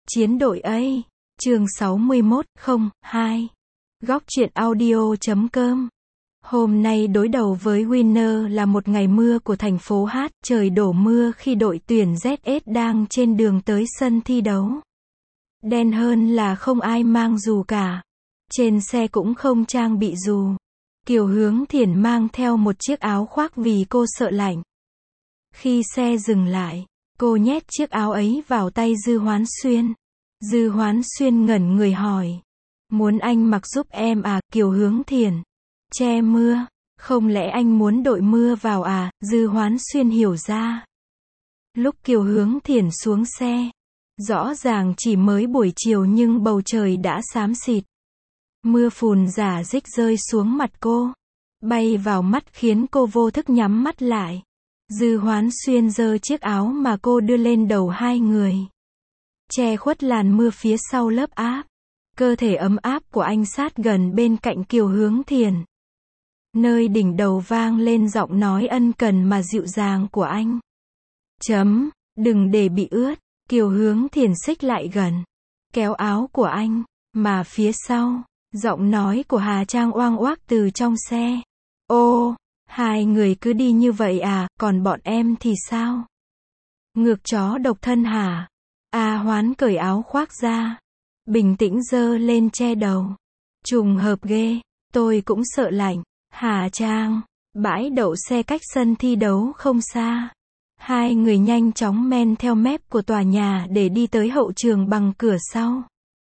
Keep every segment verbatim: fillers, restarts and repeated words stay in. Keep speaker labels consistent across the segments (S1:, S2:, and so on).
S1: Chiến đội A, chương sáu mươi mốt, không hai. Góc truyện audio chấm com. Hôm nay đối đầu với Winner là một ngày mưa của thành phố H, trời đổ mưa khi đội tuyển Z S đang trên đường tới sân thi đấu. Đen hơn là không ai mang dù cả. Trên xe cũng không trang bị dù. Kiều Hướng Thiển mang theo một chiếc áo khoác vì cô sợ lạnh. Khi xe dừng lại, cô nhét chiếc áo ấy vào tay Dư Hoán Xuyên. Dư Hoán Xuyên ngẩn người hỏi. Muốn anh mặc giúp em à, Kiều Hướng Thiển? Che mưa, không lẽ anh muốn đội mưa vào à? Dư Hoán Xuyên hiểu ra. Lúc Kiều Hướng Thiển xuống xe, rõ ràng chỉ mới buổi chiều nhưng bầu trời đã xám xịt. Mưa phùn rả rích rơi xuống mặt cô, bay vào mắt khiến cô vô thức nhắm mắt lại. Dư Hoán Xuyên giơ chiếc áo mà cô đưa lên đầu hai người, che khuất làn mưa phía sau lớp áp. Cơ thể ấm áp của anh sát gần bên cạnh Kiều Hướng Thiển. Nơi đỉnh đầu vang lên giọng nói ân cần mà dịu dàng của anh. Chấm, đừng để bị ướt. Kiều Hướng Thiển xích lại gần, kéo áo của anh, mà phía sau, giọng nói của Hà Trang oang oác từ trong xe. Ô, hai người cứ đi như vậy à, còn bọn em thì sao? Ngược chó độc thân hả? A Hoán cởi áo khoác ra, bình tĩnh giơ lên che đầu. Trùng hợp ghê, tôi cũng sợ lạnh. Hà Trang, bãi đậu xe cách sân thi đấu không xa. Hai người nhanh chóng men theo mép của tòa nhà để đi tới hậu trường bằng cửa sau.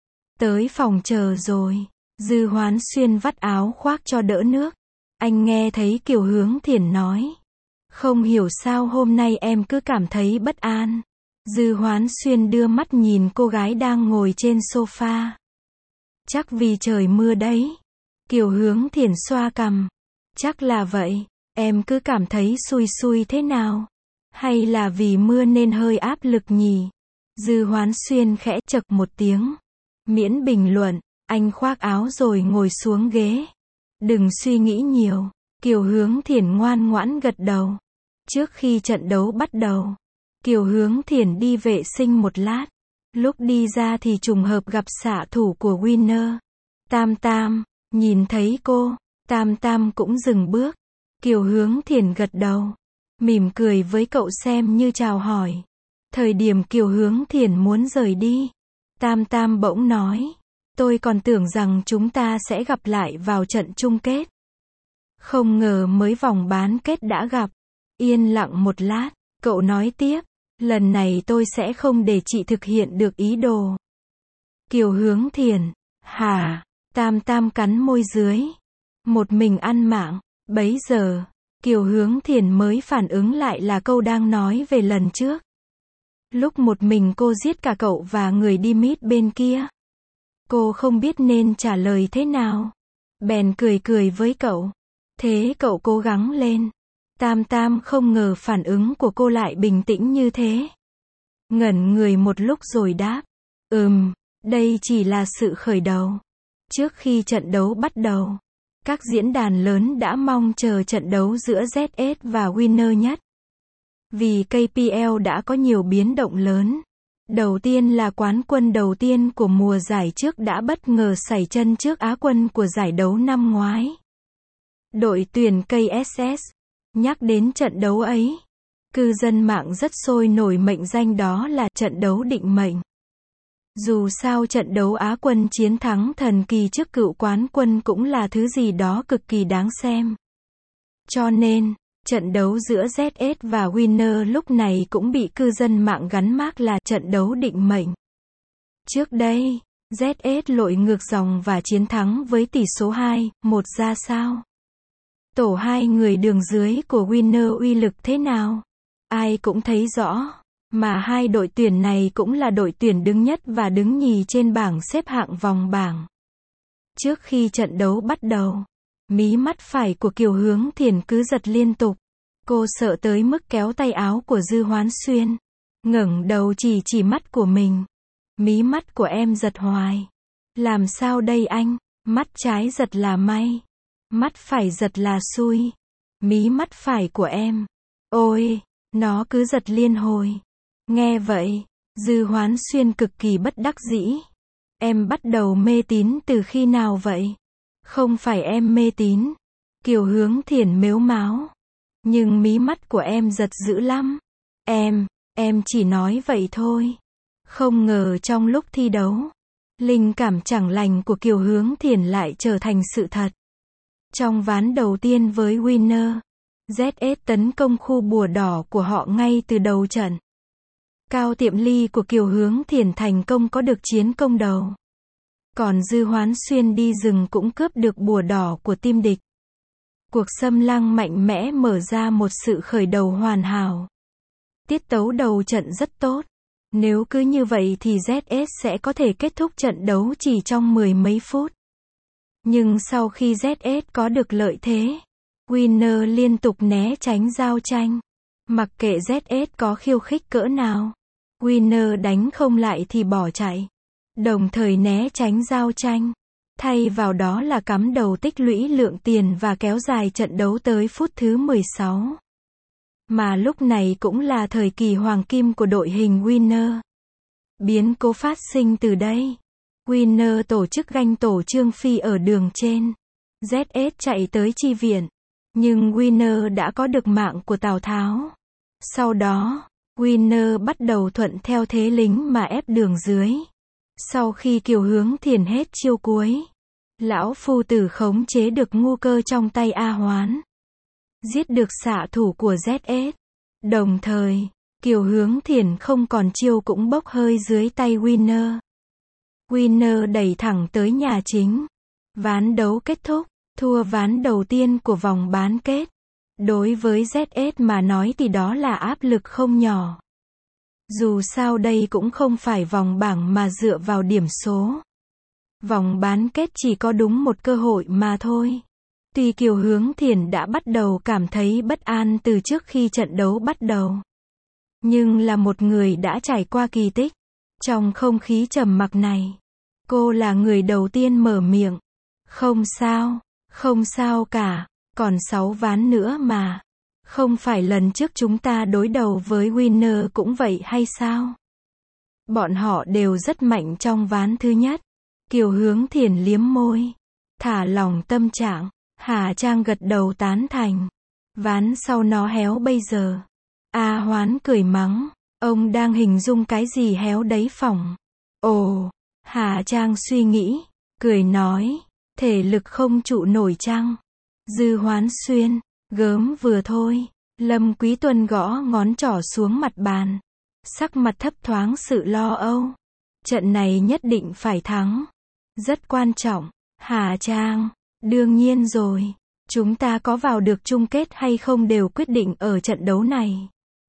S1: Tới phòng chờ rồi, Dư Hoán Xuyên vắt áo khoác cho đỡ nước. Anh nghe thấy Kiều Hướng Thiển nói. Không hiểu sao hôm nay em cứ cảm thấy bất an. Dư Hoán Xuyên đưa mắt nhìn cô gái đang ngồi trên sofa. Chắc vì trời mưa đấy. Kiều Hướng Thiển xoa cằm. Chắc là vậy, em cứ cảm thấy xui xui thế nào? Hay là vì mưa nên hơi áp lực nhỉ? Dư Hoán Xuyên khẽ chậc một tiếng. Miễn bình luận, anh khoác áo rồi ngồi xuống ghế. Đừng suy nghĩ nhiều. Kiều Hướng Thiển ngoan ngoãn gật đầu. Trước khi trận đấu bắt đầu, Kiều Hướng Thiển đi vệ sinh một lát. Lúc đi ra thì trùng hợp gặp xạ thủ của Winner. Tam Tam, nhìn thấy cô, Tam Tam cũng dừng bước. Kiều Hướng Thiển gật đầu, mỉm cười với cậu xem như chào hỏi. Thời điểm Kiều Hướng Thiển muốn rời đi, Tam Tam bỗng nói. Tôi còn tưởng rằng chúng ta sẽ gặp lại vào trận chung kết. Không ngờ mới vòng bán kết đã gặp. Yên lặng một lát, cậu nói tiếp. Lần này tôi sẽ không để chị thực hiện được ý đồ. Kiều Hướng Thiển, hả? Tam Tam cắn môi dưới. Một mình ăn mạng. Bấy giờ, Kiều Hướng Thiển mới phản ứng lại là câu đang nói về lần trước. Lúc một mình cô giết cả cậu và người đi mít bên kia. Cô không biết nên trả lời thế nào. Bèn cười cười với cậu. Thế cậu cố gắng lên. Tam Tam không ngờ phản ứng của cô lại bình tĩnh như thế. Ngẩn người một lúc rồi đáp. Ừm, đây chỉ là sự khởi đầu. Trước khi trận đấu bắt đầu, các diễn đàn lớn đã mong chờ trận đấu giữa Z S và Winner nhất. Vì K P L đã có nhiều biến động lớn. Đầu tiên là quán quân đầu tiên của mùa giải trước đã bất ngờ sẩy chân trước Á quân của giải đấu năm ngoái. Đội tuyển K S S. Nhắc đến trận đấu ấy, cư dân mạng rất sôi nổi mệnh danh đó là trận đấu định mệnh. Dù sao trận đấu Á quân chiến thắng thần kỳ trước cựu quán quân cũng là thứ gì đó cực kỳ đáng xem. Cho nên, trận đấu giữa Z S và Winner lúc này cũng bị cư dân mạng gắn mác là trận đấu định mệnh. Trước đây, Z S lội ngược dòng và chiến thắng với tỷ số hai một ra sao? Tổ hai người đường dưới của Winner uy lực thế nào? Ai cũng thấy rõ. Mà hai đội tuyển này cũng là đội tuyển đứng nhất và đứng nhì trên bảng xếp hạng vòng bảng. Trước khi trận đấu bắt đầu, mí mắt phải của Kiều Hướng Thiển cứ giật liên tục. Cô sợ tới mức kéo tay áo của Dư Hoán Xuyên. Ngẩng đầu chỉ chỉ mắt của mình. Mí mắt của em giật hoài. Làm sao đây anh? Mắt trái giật là may. Mắt phải giật là xui. Mí mắt phải của em. Ôi, nó cứ giật liên hồi. Nghe vậy, Dư Hoán Xuyên cực kỳ bất đắc dĩ. Em bắt đầu mê tín từ khi nào vậy? Không phải em mê tín. Kiều Hướng Thiển mếu máo. Nhưng mí mắt của em giật dữ lắm. Em, em chỉ nói vậy thôi. Không ngờ trong lúc thi đấu, linh cảm chẳng lành của Kiều Hướng Thiển lại trở thành sự thật. Trong ván đầu tiên với Winner, Z S tấn công khu bùa đỏ của họ ngay từ đầu trận. Cao Tiệm Ly của Kiều Hướng Thiển thành công có được chiến công đầu. Còn Dư Hoán Xuyên đi rừng cũng cướp được bùa đỏ của team địch. Cuộc xâm lăng mạnh mẽ mở ra một sự khởi đầu hoàn hảo. Tiết tấu đầu trận rất tốt. Nếu cứ như vậy thì Z S sẽ có thể kết thúc trận đấu chỉ trong mười mấy phút. Nhưng sau khi Z S có được lợi thế, Winner liên tục né tránh giao tranh. Mặc kệ Z S có khiêu khích cỡ nào, Winner đánh không lại thì bỏ chạy. Đồng thời né tránh giao tranh. Thay vào đó là cắm đầu tích lũy lượng tiền và kéo dài trận đấu tới phút thứ mười sáu. Mà lúc này cũng là thời kỳ hoàng kim của đội hình Winner. Biến cố phát sinh từ đây. Winner tổ chức ganh tổ Trương Phi ở đường trên. Z S chạy tới chi viện. Nhưng Winner đã có được mạng của Tào Tháo. Sau đó, Winner bắt đầu thuận theo thế lính mà ép đường dưới. Sau khi Kiều Hướng Thiển hết chiêu cuối, lão phu tử khống chế được ngu cơ trong tay A Hoán. Giết được xạ thủ của Z S. Đồng thời, Kiều Hướng Thiển không còn chiêu cũng bốc hơi dưới tay Winner. Winner đẩy thẳng tới nhà chính. Ván đấu kết thúc, thua ván đầu tiên của vòng bán kết. Đối với Z S mà nói thì đó là áp lực không nhỏ. Dù sao đây cũng không phải vòng bảng mà dựa vào điểm số. Vòng bán kết chỉ có đúng một cơ hội mà thôi. Tuy Kiều Hướng Thiển đã bắt đầu cảm thấy bất an từ trước khi trận đấu bắt đầu. Nhưng là một người đã trải qua kỳ tích. Trong không khí trầm mặc này, cô là người đầu tiên mở miệng. Không sao, không sao cả, còn sáu ván nữa mà. Không phải lần trước chúng ta đối đầu với Winner cũng vậy hay sao? Bọn họ đều rất mạnh trong ván thứ nhất. Kiều Hướng Thiển liếm môi, thả lỏng tâm trạng. Hà Trang gật đầu tán thành. Ván sau nó héo bây giờ. A Hoán cười mắng. Ông đang hình dung cái gì héo đấy phỏng? Ồ, Hà Trang suy nghĩ, cười nói. Thể lực không trụ nổi chăng? Dư Hoán Xuyên, gớm vừa thôi. Lâm Quý Tuân gõ ngón trỏ xuống mặt bàn. Sắc mặt thấp thoáng sự lo âu. Trận này nhất định phải thắng. Rất quan trọng. Hà Trang, đương nhiên rồi. Chúng ta có vào được chung kết hay không đều quyết định ở trận đấu này.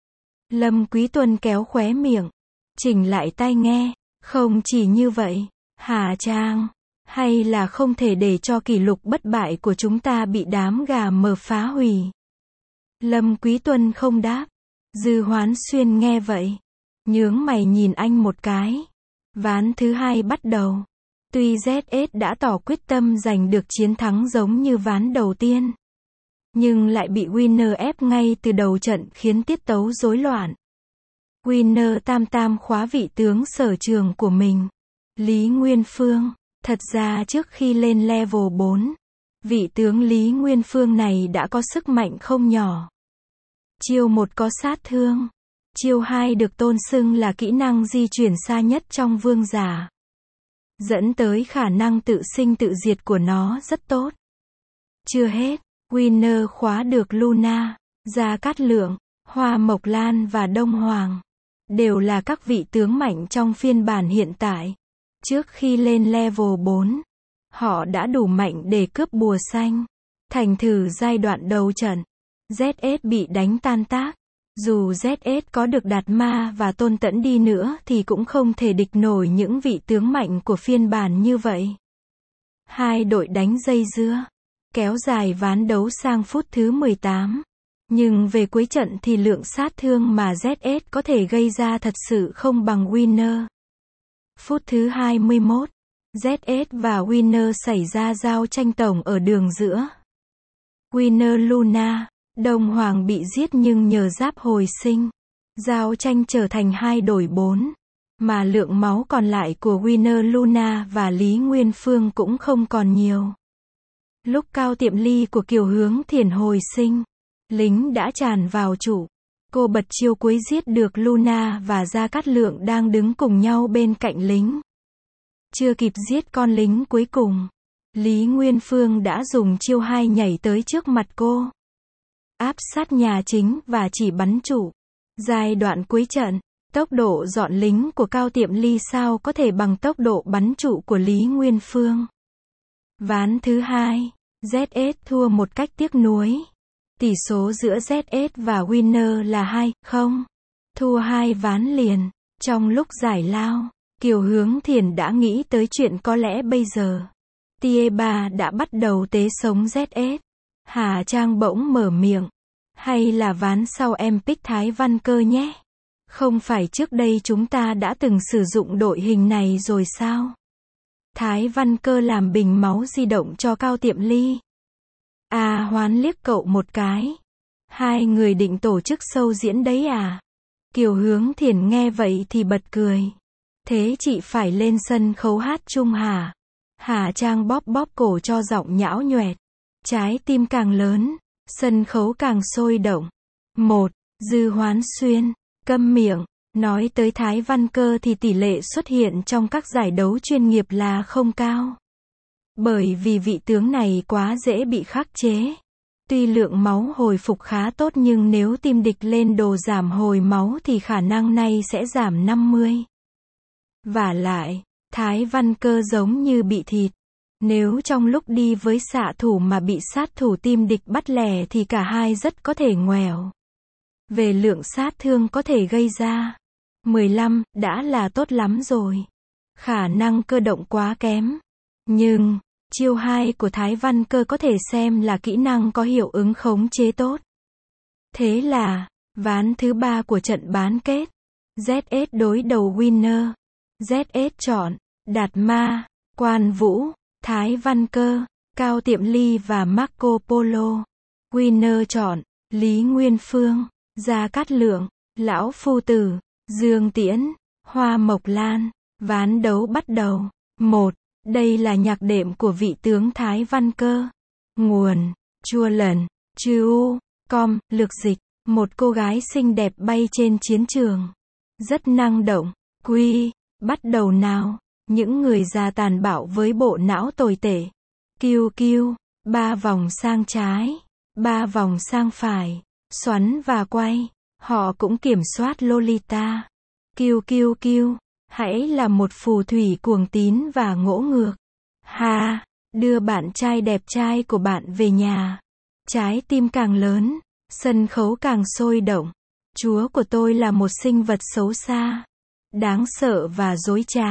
S1: Lâm Quý Tuân kéo khóe miệng. Chỉnh lại tai nghe. Không chỉ như vậy. Hà Trang, hay là không thể để cho kỷ lục bất bại của chúng ta bị đám gà mờ phá hủy. Lâm Quý Tuân không đáp. Dư Hoán Xuyên nghe vậy, nhướng mày nhìn anh một cái. Ván thứ hai bắt đầu. Tuy Z S đã tỏ quyết tâm giành được chiến thắng giống như ván đầu tiên, nhưng lại bị Winner ép ngay từ đầu trận khiến tiết tấu rối loạn. Winner tam tam khóa vị tướng sở trường của mình, Lý Nguyên Phương. Thật ra trước khi lên level bốn, vị tướng Lý Nguyên Phương này đã có sức mạnh không nhỏ. Chiêu một có sát thương. Chiêu hai được tôn xưng là kỹ năng di chuyển xa nhất trong vương giả. Dẫn tới khả năng tự sinh tự diệt của nó rất tốt. Chưa hết, Winner khóa được Luna, Gia Cát Lượng, Hoa Mộc Lan và Đông Hoàng. Đều là các vị tướng mạnh trong phiên bản hiện tại. Trước khi lên level bốn, họ đã đủ mạnh để cướp bùa xanh. Thành thử giai đoạn đầu trận, Z S bị đánh tan tác. Dù Z S có được Đạt Ma và Tôn Tẫn đi nữa thì cũng không thể địch nổi những vị tướng mạnh của phiên bản như vậy. Hai đội đánh dây dưa, kéo dài ván đấu sang phút thứ mười tám. Nhưng về cuối trận thì lượng sát thương mà Z S có thể gây ra thật sự không bằng Winner. Phút thứ hai mươi mốt, Z S và Winner xảy ra giao tranh tổng ở đường giữa. Winner Luna, Đông Hoàng bị giết nhưng nhờ giáp hồi sinh. Giao tranh trở thành hai đổi bốn. Mà lượng máu còn lại của Winner Luna và Lý Nguyên Phương cũng không còn nhiều. Lúc Cao Tiệm Ly của Kiều Hướng Thiền hồi sinh, lính đã tràn vào trụ. Cô bật chiêu cuối giết được Luna và Gia Cát Lượng đang đứng cùng nhau bên cạnh lính. Chưa kịp giết con lính cuối cùng, Lý Nguyên Phương đã dùng chiêu hai nhảy tới trước mặt cô, áp sát nhà chính và chỉ bắn trụ. Giai đoạn cuối trận, tốc độ dọn lính của Cao Tiệm Ly sao có thể bằng tốc độ bắn trụ của Lý Nguyên Phương. Ván thứ hai, Z S thua một cách tiếc nuối. Tỷ số giữa Z S và Winner là hai không. Thua hai ván liền. Trong lúc giải lao, Kiều Hướng Thiền đã nghĩ tới chuyện có lẽ bây giờ Tie ba đã bắt đầu tế sống Z S. Hà Trang bỗng mở miệng. Hay là ván sau em pick Thái Văn Cơ nhé. Không phải trước đây chúng ta đã từng sử dụng đội hình này rồi sao? Thái Văn Cơ làm bình máu di động cho Cao Tiệm Ly. À Hoán liếc cậu một cái. Hai người định tổ chức show diễn đấy à? Kiều Hướng Thiền nghe vậy thì bật cười. Thế chị phải lên sân khấu hát chung hả? Hà Trang bóp bóp cổ cho giọng nhão nhoẹt. Trái tim càng lớn, sân khấu càng sôi động. Một, Dư Hoán Xuyên, câm miệng. Nói tới Thái Văn Cơ thì tỷ lệ xuất hiện trong các giải đấu chuyên nghiệp là không cao. Bởi vì vị tướng này quá dễ bị khắc chế. Tuy lượng máu hồi phục khá tốt nhưng nếu team địch lên đồ giảm hồi máu thì khả năng này sẽ giảm năm mươi. Vả lại, Thái Văn Cơ giống như bị thịt. Nếu trong lúc đi với xạ thủ mà bị sát thủ team địch bắt lẻ thì cả hai rất có thể ngoẻo. Về lượng sát thương có thể gây ra, mười lăm, đã là tốt lắm rồi. Khả năng cơ động quá kém. Nhưng, chiêu hai của Thái Văn Cơ có thể xem là kỹ năng có hiệu ứng khống chế tốt. Thế là, ván thứ ba của trận bán kết, Z S đối đầu Winner. Z S chọn, Đạt Ma, Quan Vũ, Thái Văn Cơ, Cao Tiệm Ly và Marco Polo. Winner chọn, Lý Nguyên Phương, Gia Cát Lượng, Lão Phu Tử, Dương Tiễn, Hoa Mộc Lan. Ván đấu bắt đầu. một. Đây là nhạc đệm của vị tướng Thái Văn Cơ. Nguồn, chua lần, chư com, lược dịch. Một cô gái xinh đẹp bay trên chiến trường. Rất năng động. Quy, bắt đầu nào. Những người già tàn bạo với bộ não tồi tệ. Kiêu kiêu, ba vòng sang trái, ba vòng sang phải, xoắn và quay. Họ cũng kiểm soát Lolita. Kiêu kiêu kiêu, hãy là một phù thủy cuồng tín và ngỗ ngược. Ha, đưa bạn trai đẹp trai của bạn về nhà. Trái tim càng lớn, sân khấu càng sôi động. Chúa của tôi là một sinh vật xấu xa, đáng sợ và dối trá.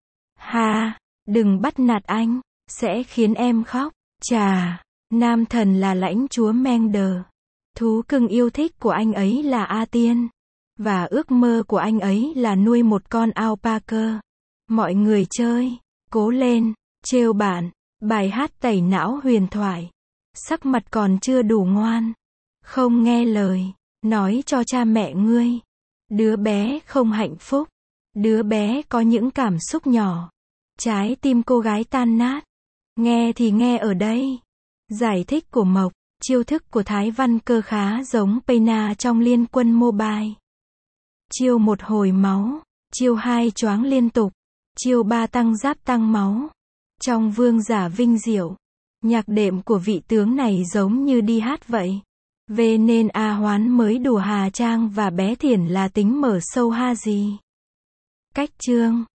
S1: Ha, đừng bắt nạt anh, sẽ khiến em khóc. Chà, nam thần là lãnh chúa Mender. Thú cưng yêu thích của anh ấy là A Tiên. Và ước mơ của anh ấy là nuôi một con alpaca. Mọi người chơi, cố lên, trêu bạn. Bài hát tẩy não huyền thoại. Sắc mặt còn chưa đủ ngoan, không nghe lời, nói cho cha mẹ ngươi. Đứa bé không hạnh phúc. Đứa bé có những cảm xúc nhỏ. Trái tim cô gái tan nát. Nghe thì nghe ở đây. Giải thích của Mộc. Chiêu thức của Thái Văn Cơ khá giống Pena trong Liên Quân Mobile. Chiêu một hồi máu. Chiêu hai choáng liên tục. Chiêu ba tăng giáp tăng máu. Trong Vương Giả Vinh Diệu, nhạc đệm của vị tướng này giống như đi hát vậy. Về nên A Hoán mới đùa Hà Trang và bé Thiển là tính mở sâu ha gì. Cách chương